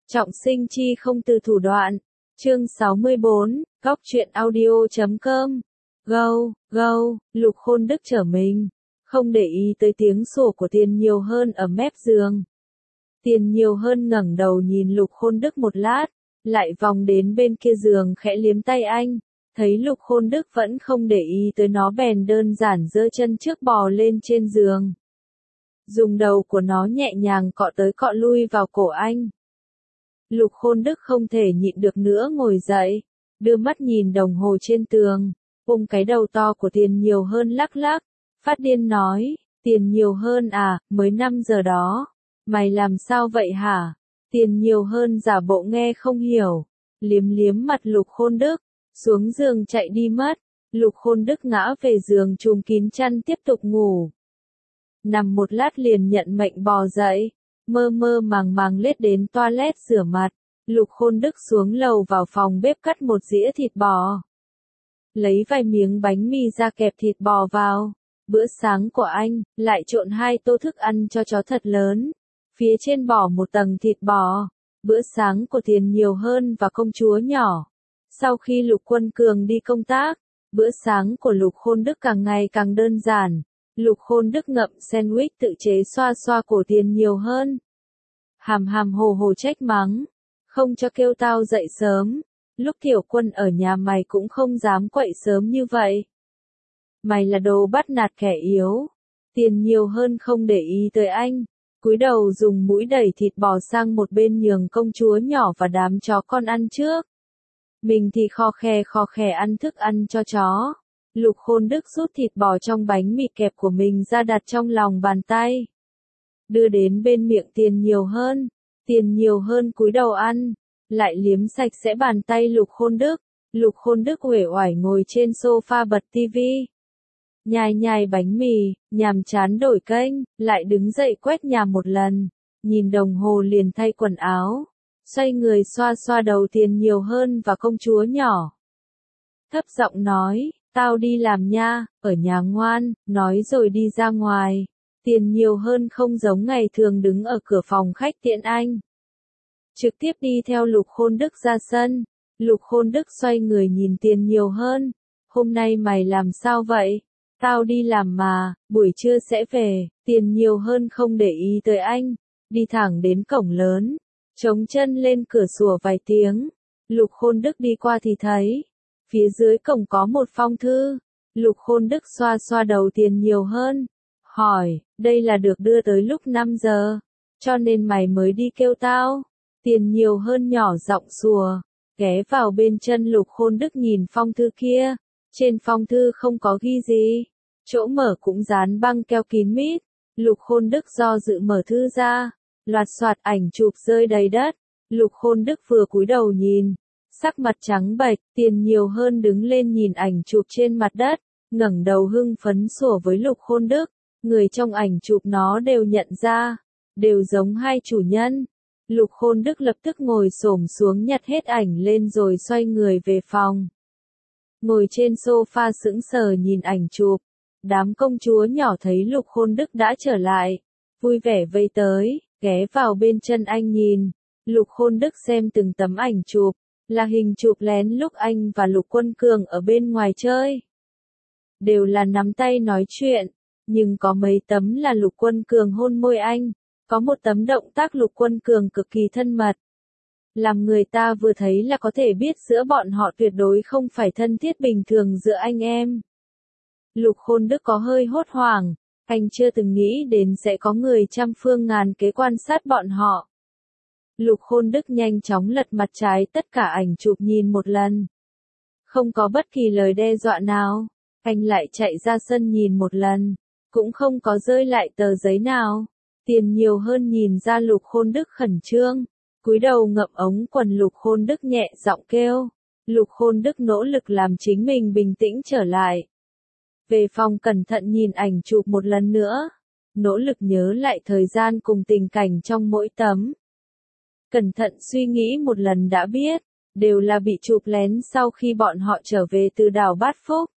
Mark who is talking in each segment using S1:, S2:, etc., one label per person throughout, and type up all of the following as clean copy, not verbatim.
S1: Trọng sinh chi không từ thủ đoạn. Chương 64, Góc truyện audio.com. Go, Lục Khôn Đức trở mình, không để ý tới tiếng sủa của Tiền Nhiều Hơn ở mép giường. Tiền Nhiều Hơn ngẩng đầu nhìn Lục Khôn Đức một lát, lại vòng đến bên kia giường khẽ liếm tay anh, thấy Lục Khôn Đức vẫn không để ý tới nó bèn đơn giản giơ chân trước bò lên trên giường. Dùng đầu của nó nhẹ nhàng cọ tới cọ lui vào cổ anh. Lục Khôn Đức không thể nhịn được nữa ngồi dậy, đưa mắt nhìn đồng hồ trên tường, ôm cái đầu to của Tiền Nhiều Hơn lắc lắc, phát điên nói, Tiền Nhiều Hơn à, mới 5 giờ đó, mày làm sao vậy hả? Tiền Nhiều Hơn giả bộ nghe không hiểu, liếm liếm mặt Lục Khôn Đức, xuống giường chạy đi mất. Lục Khôn Đức ngã về giường trùm kín chăn tiếp tục ngủ. Nằm một lát liền nhận mệnh bò dậy, mơ mơ màng màng lết đến toilet rửa mặt. Lục Khôn Đức xuống lầu vào phòng bếp cắt một dĩa thịt bò. Lấy vài miếng bánh mì ra kẹp thịt bò vào. Bữa sáng của anh, lại trộn 2 tô thức ăn cho chó thật lớn. Phía trên bỏ một tầng thịt bò. Bữa sáng của Tiền Nhiều Hơn và công chúa nhỏ. Sau khi Lục Quân Cường đi công tác, bữa sáng của Lục Khôn Đức càng ngày càng đơn giản. Lục Khôn Đức ngậm sandwich tự chế xoa xoa cổ Tiền Nhiều Hơn. Hàm hàm hồ hồ trách mắng. Không cho kêu tao dậy sớm. Lúc Tiểu Quân ở nhà mày cũng không dám quậy sớm như vậy. Mày là đồ bắt nạt kẻ yếu. Tiền Nhiều Hơn không để ý tới anh. Cúi đầu dùng mũi đẩy thịt bò sang một bên nhường công chúa nhỏ và đám chó con ăn trước. Mình thì khò khè ăn thức ăn cho chó. Lục Khôn Đức rút thịt bò trong bánh mì kẹp của mình ra đặt trong lòng bàn tay. Đưa đến bên miệng Tiền Nhiều Hơn. Tiền Nhiều Hơn cúi đầu ăn, lại liếm sạch sẽ bàn tay Lục Khôn Đức. Lục Khôn Đức uể oải ngồi trên sofa bật tivi. Nhai bánh mì, nhàm chán đổi kênh, lại đứng dậy quét nhà một lần. Nhìn đồng hồ liền thay quần áo. Xoay người xoa xoa đầu Tiền Nhiều Hơn và công chúa nhỏ. Thấp giọng nói, tao đi làm nha, ở nhà ngoan, nói rồi đi ra ngoài. Tiền Nhiều Hơn không giống ngày thường đứng ở cửa phòng khách tiễn anh. Trực tiếp đi theo Lục Khôn Đức ra sân. Lục Khôn Đức xoay người nhìn Tiền Nhiều Hơn. Hôm nay mày làm sao vậy? Tao đi làm mà, buổi trưa sẽ về. Tiền Nhiều Hơn không để ý tới anh. Đi thẳng đến cổng lớn. Chống chân lên cửa sủa vài tiếng. Lục Khôn Đức đi qua thì thấy. Phía dưới cổng có một phong thư. Lục Khôn Đức xoa xoa đầu Tiền Nhiều Hơn. Hỏi, đây là được đưa tới lúc 5 giờ. Cho nên mày mới đi kêu tao. Tiền Nhiều Hơn nhỏ giọng sủa. Ghé vào bên chân Lục Khôn Đức nhìn phong thư kia. Trên phong thư không có ghi gì. Chỗ mở cũng dán băng keo kín mít. Lục Khôn Đức do dự mở thư ra. Loạt soạt ảnh chụp rơi đầy đất. Lục Khôn Đức vừa cúi đầu nhìn. Sắc mặt trắng bệch, Tiền Nhiều Hơn đứng lên nhìn ảnh chụp trên mặt đất. Ngẩng đầu hưng phấn sủa với Lục Khôn Đức. Người trong ảnh chụp nó đều nhận ra. Đều giống hai chủ nhân. Lục Khôn Đức lập tức ngồi xổm xuống nhặt hết ảnh lên rồi xoay người về phòng. Ngồi trên sofa sững sờ nhìn ảnh chụp. Đám công chúa nhỏ thấy Lục Khôn Đức đã trở lại. Vui vẻ vây tới, ghé vào bên chân anh nhìn. Lục Khôn Đức xem từng tấm ảnh chụp. Là hình chụp lén lúc anh và Lục Quân Cường ở bên ngoài chơi. Đều là nắm tay nói chuyện. Nhưng có mấy tấm là Lục Quân Cường hôn môi anh. Có một tấm động tác Lục Quân Cường cực kỳ thân mật. Làm người ta vừa thấy là có thể biết giữa bọn họ tuyệt đối không phải thân thiết bình thường giữa anh em. Lục Khôn Đức có hơi hốt hoảng. Anh chưa từng nghĩ đến sẽ có người trăm phương ngàn kế quan sát bọn họ. Lục Khôn Đức nhanh chóng lật mặt trái tất cả ảnh chụp nhìn một lần. Không có bất kỳ lời đe dọa nào. Anh lại chạy ra sân nhìn một lần. Cũng không có rơi lại tờ giấy nào. Tiền Nhiều Hơn nhìn ra Lục Khôn Đức khẩn trương. Cúi đầu ngậm ống quần Lục Khôn Đức nhẹ giọng kêu. Lục Khôn Đức nỗ lực làm chính mình bình tĩnh trở lại. Về phòng cẩn thận nhìn ảnh chụp một lần nữa. Nỗ lực nhớ lại thời gian cùng tình cảnh trong mỗi tấm. Cẩn thận suy nghĩ một lần đã biết. Đều là bị chụp lén sau khi bọn họ trở về từ đảo Bát Phúc.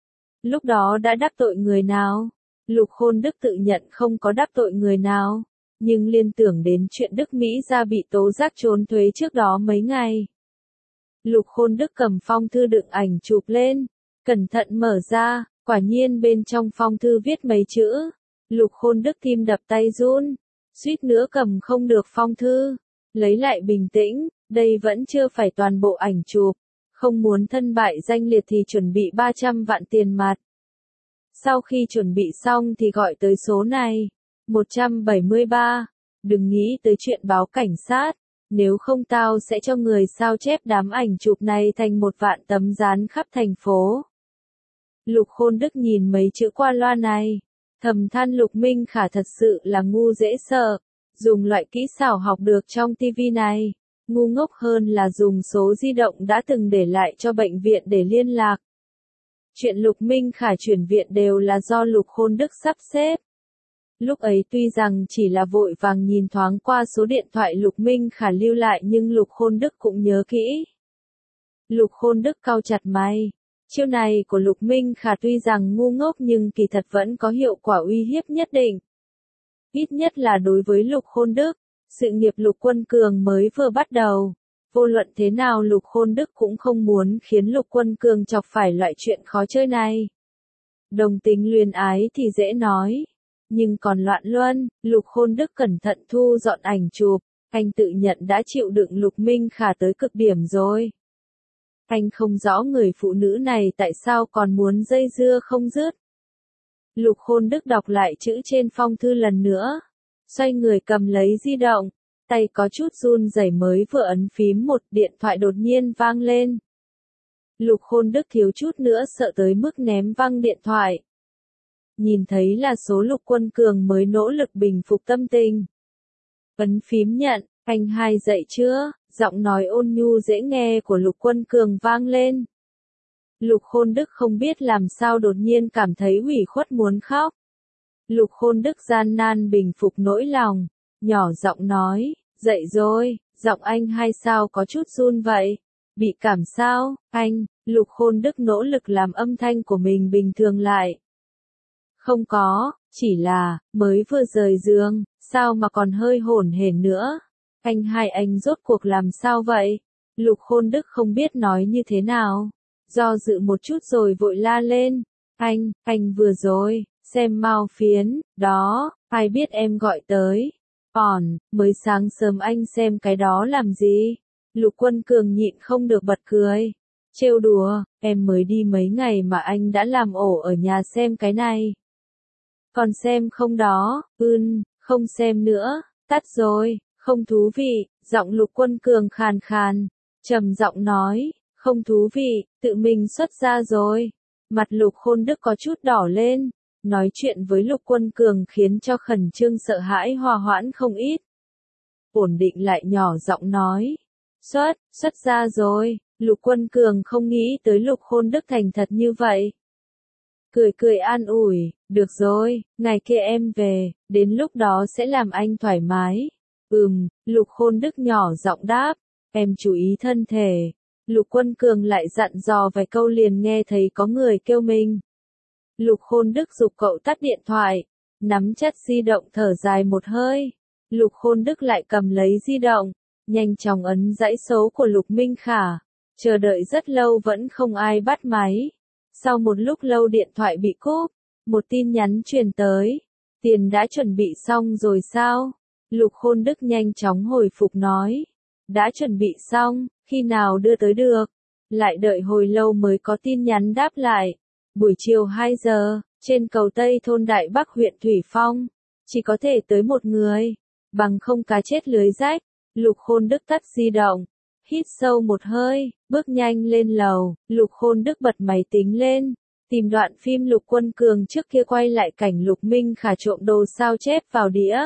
S1: Lúc đó đã đắc tội người nào? Lục Khôn Đức tự nhận không có đắc tội người nào. nhưng liên tưởng đến chuyện Đức Mỹ Gia bị tố giác trốn thuế trước đó mấy ngày. Lục Khôn Đức cầm phong thư đựng ảnh chụp lên, cẩn thận mở ra, quả nhiên bên trong phong thư viết mấy chữ. Lục Khôn Đức tim đập tay run, suýt nữa cầm không được phong thư. Lấy lại bình tĩnh, đây vẫn chưa phải toàn bộ ảnh chụp, không muốn thân bại danh liệt thì chuẩn bị 300 vạn tiền mặt. Sau khi chuẩn bị xong thì gọi tới số này, 173, đừng nghĩ tới chuyện báo cảnh sát, nếu không tao sẽ cho người sao chép đám ảnh chụp này thành 1 vạn tấm dán khắp thành phố. Lục Khôn Đức nhìn mấy chữ qua loa này, thầm than Lục Minh Khả thật sự là ngu dễ sợ, dùng loại kỹ xảo học được trong tivi này, ngu ngốc hơn là dùng số di động đã từng để lại cho bệnh viện để liên lạc. Chuyện Lục Minh Khả chuyển viện đều là do Lục Khôn Đức sắp xếp. Lúc ấy tuy rằng chỉ là vội vàng nhìn thoáng qua số điện thoại Lục Minh Khả lưu lại nhưng Lục Khôn Đức cũng nhớ kỹ. Lục Khôn Đức cau chặt mày. Chiêu này của Lục Minh Khả tuy rằng ngu ngốc nhưng kỳ thật vẫn có hiệu quả uy hiếp nhất định. Ít nhất là đối với Lục Khôn Đức, sự nghiệp Lục Quân Cường mới vừa bắt đầu. Vô luận thế nào Lục Khôn Đức cũng không muốn khiến Lục Quân Cường chọc phải loại chuyện khó chơi này. Đồng tính luyến ái thì dễ nói. Nhưng còn loạn luân, Lục Khôn Đức cẩn thận thu dọn ảnh chụp, anh tự nhận đã chịu đựng Lục Minh Khả tới cực điểm rồi. Anh không rõ người phụ nữ này tại sao còn muốn dây dưa không dứt. Lục Khôn Đức đọc lại chữ trên phong thư lần nữa, xoay người cầm lấy di động, tay có chút run rẩy mới vừa ấn phím một điện thoại đột nhiên vang lên. Lục Khôn Đức thiếu chút nữa sợ tới mức ném văng điện thoại. Nhìn thấy là số Lục Quân Cường mới nỗ lực bình phục tâm tình. Ấn phím nhận, anh hai dậy chưa? Giọng nói ôn nhu dễ nghe của Lục Quân Cường vang lên. Lục Khôn Đức không biết làm sao đột nhiên cảm thấy ủy khuất muốn khóc. Lục Khôn Đức gian nan bình phục nỗi lòng, nhỏ giọng nói, dậy rồi, giọng anh hai sao có chút run vậy? Bị cảm sao, anh? Lục Khôn Đức nỗ lực làm âm thanh của mình bình thường lại. Không có, chỉ là, mới vừa rời giường, sao mà còn hơi hổn hển nữa? Anh hai anh rốt cuộc làm sao vậy? Lục Khôn Đức không biết nói như thế nào. Do dự một chút rồi vội la lên. Anh vừa rồi, xem Mao Phiến, đó, ai biết em gọi tới. Mới sáng sớm anh xem cái đó làm gì? Lục Quân Cường nhịn không được bật cười. Trêu đùa, em mới đi mấy ngày mà anh đã làm ổ ở nhà xem cái này. Còn xem không đó, không xem nữa, tắt rồi, không thú vị, giọng Lục Quân Cường khàn khàn, trầm giọng nói, không thú vị, tự mình xuất ra rồi. Mặt Lục Khôn Đức có chút đỏ lên, nói chuyện với Lục Quân Cường khiến cho khẩn trương sợ hãi hòa hoãn không ít. Ổn định lại nhỏ giọng nói, xuất ra rồi, Lục Quân Cường không nghĩ tới Lục Khôn Đức thành thật như vậy. Cười an ủi, được rồi, ngày kia em về, đến lúc đó sẽ làm anh thoải mái. Lục Khôn Đức nhỏ giọng đáp, em chú ý thân thể. Lục Quân Cường lại dặn dò vài câu liền nghe thấy có người kêu mình. Lục Khôn Đức giục cậu tắt điện thoại, nắm chặt di động thở dài một hơi. Lục Khôn Đức lại cầm lấy di động, nhanh chóng ấn dãy số của Lục Minh Khả. Chờ đợi rất lâu vẫn không ai bắt máy. Sau một lúc lâu điện thoại bị cúp, một tin nhắn truyền tới. Tiền đã chuẩn bị xong rồi sao? Lục Khôn Đức nhanh chóng hồi phục nói. Đã chuẩn bị xong, khi nào đưa tới được? Lại đợi hồi lâu mới có tin nhắn đáp lại. Buổi chiều 2 giờ, trên cầu Tây thôn Đại Bắc huyện Thủy Phong. Chỉ có thể tới một người. Bằng không cá chết lưới rách. Lục Khôn Đức tắt di động. Hít sâu một hơi, bước nhanh lên lầu. Lục Khôn Đức bật máy tính lên. Tìm đoạn phim Lục Quân Cường trước kia quay lại cảnh Lục Minh Khả trộm đồ sao chép vào đĩa.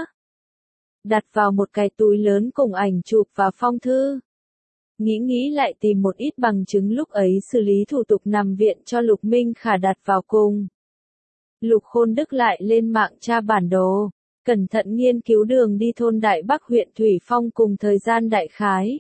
S1: Đặt vào một cái túi lớn cùng ảnh chụp và phong thư. Nghĩ lại tìm một ít bằng chứng lúc ấy xử lý thủ tục nằm viện cho Lục Minh Khả đặt vào cùng. Lục Khôn Đức lại lên mạng tra bản đồ, cẩn thận nghiên cứu đường đi thôn Đại Bắc huyện Thủy Phong cùng thời gian đại khái.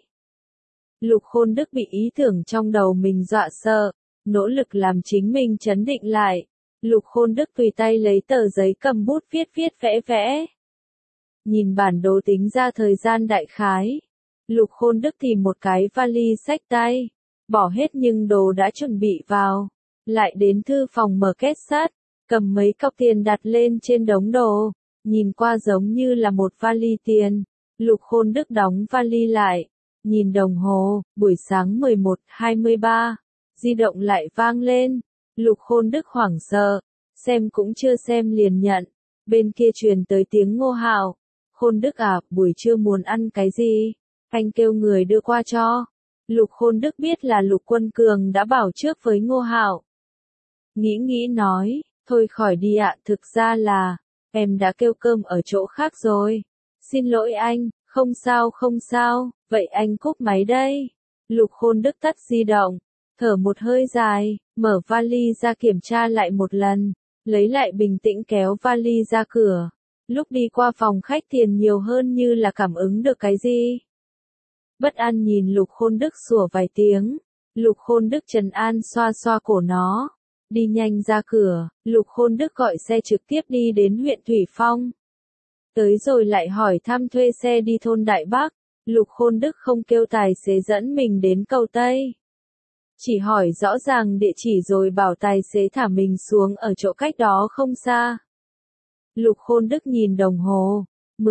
S1: Lục Khôn Đức bị ý tưởng trong đầu mình dọa sợ, nỗ lực làm chính mình trấn định lại. Lục Khôn Đức tùy tay lấy tờ giấy cầm bút viết vẽ. nhìn bản đồ tính ra thời gian đại khái. Lục Khôn Đức tìm một cái vali xách tay, bỏ hết nhưng đồ đã chuẩn bị vào, lại đến thư phòng mở két sắt, cầm mấy cọc tiền đặt lên trên đống đồ, nhìn qua giống như là một vali tiền. Lục Khôn Đức đóng vali lại, nhìn đồng hồ, buổi sáng 11:23, di động lại vang lên. Lục Khôn Đức hoảng sợ, xem cũng chưa xem liền nhận, bên kia truyền tới tiếng Ngô Hạo. Khôn Đức à, buổi trưa muốn ăn cái gì? Anh kêu người đưa qua cho. Lục Khôn Đức biết là Lục Quân Cường đã bảo trước với Ngô Hạo. Nghĩ nói, thôi khỏi đi ạ, thực ra là, em đã kêu cơm ở chỗ khác rồi. Xin lỗi anh, không sao, vậy anh cúp máy đây. Lục Khôn Đức tắt di động, thở một hơi dài, mở vali ra kiểm tra lại một lần, lấy lại bình tĩnh kéo vali ra cửa. Lúc đi qua phòng khách tiền nhiều hơn như là cảm ứng được cái gì. Bất an nhìn Lục Khôn Đức sủa vài tiếng, Lục Khôn Đức trấn an xoa xoa cổ nó, đi nhanh ra cửa. Lục Khôn Đức gọi xe trực tiếp đi đến huyện Thủy Phong. Tới rồi lại hỏi thăm thuê xe đi thôn Đại Bắc. Lục Khôn Đức không kêu tài xế dẫn mình đến cầu Tây, chỉ hỏi rõ ràng địa chỉ rồi bảo tài xế thả mình xuống ở chỗ cách đó không xa. Lục Khôn Đức nhìn đồng hồ,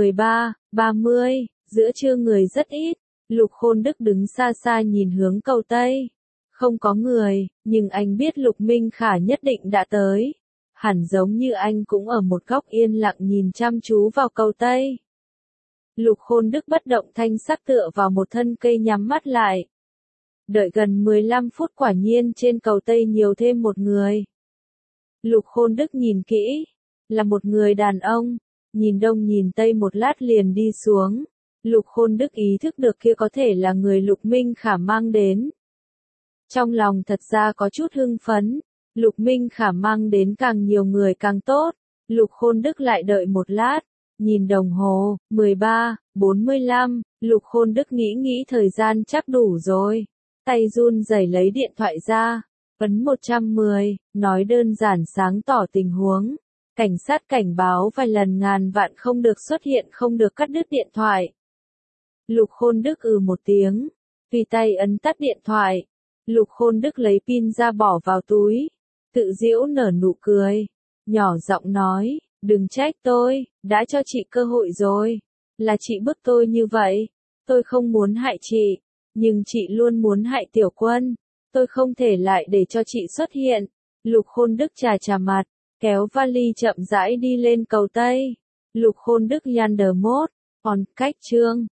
S1: 13:30, giữa trưa người rất ít. Lục Khôn Đức đứng xa xa nhìn hướng cầu Tây. Không có người, nhưng anh biết Lục Minh Khả nhất định đã tới. Hẳn giống như anh cũng ở một góc yên lặng nhìn chăm chú vào cầu Tây. Lục Khôn Đức bất động thanh sắc tựa vào một thân cây nhắm mắt lại. Đợi gần 15 phút quả nhiên trên cầu Tây nhiều thêm một người. Lục Khôn Đức nhìn kỹ, là một người đàn ông, nhìn đông nhìn tây một lát liền đi xuống. Lục Khôn Đức ý thức được kia có thể là người Lục Minh Khả mang đến. Trong lòng thật ra có chút hưng phấn, Lục Minh Khả mang đến càng nhiều người càng tốt. Lục Khôn Đức lại đợi một lát, nhìn đồng hồ, 13:45, Lục Khôn Đức nghĩ thời gian chắc đủ rồi. Tay run rẩy lấy điện thoại ra, ấn 110, nói đơn giản sáng tỏ tình huống. Cảnh sát cảnh báo vài lần ngàn vạn không được xuất hiện, không được cắt đứt điện thoại. Lục Khôn Đức một tiếng, tùy tay ấn tắt điện thoại. Lục Khôn Đức lấy pin ra bỏ vào túi, tự giễu nở nụ cười, nhỏ giọng nói, đừng trách tôi, đã cho chị cơ hội rồi, là chị bức tôi như vậy, tôi không muốn hại chị, nhưng chị luôn muốn hại Tiểu Quân, tôi không thể lại để cho chị xuất hiện. Lục Khôn Đức chà mặt, kéo vali chậm rãi đi lên cầu Tây. Lục Khôn Đức Yander Mốt, on cách chương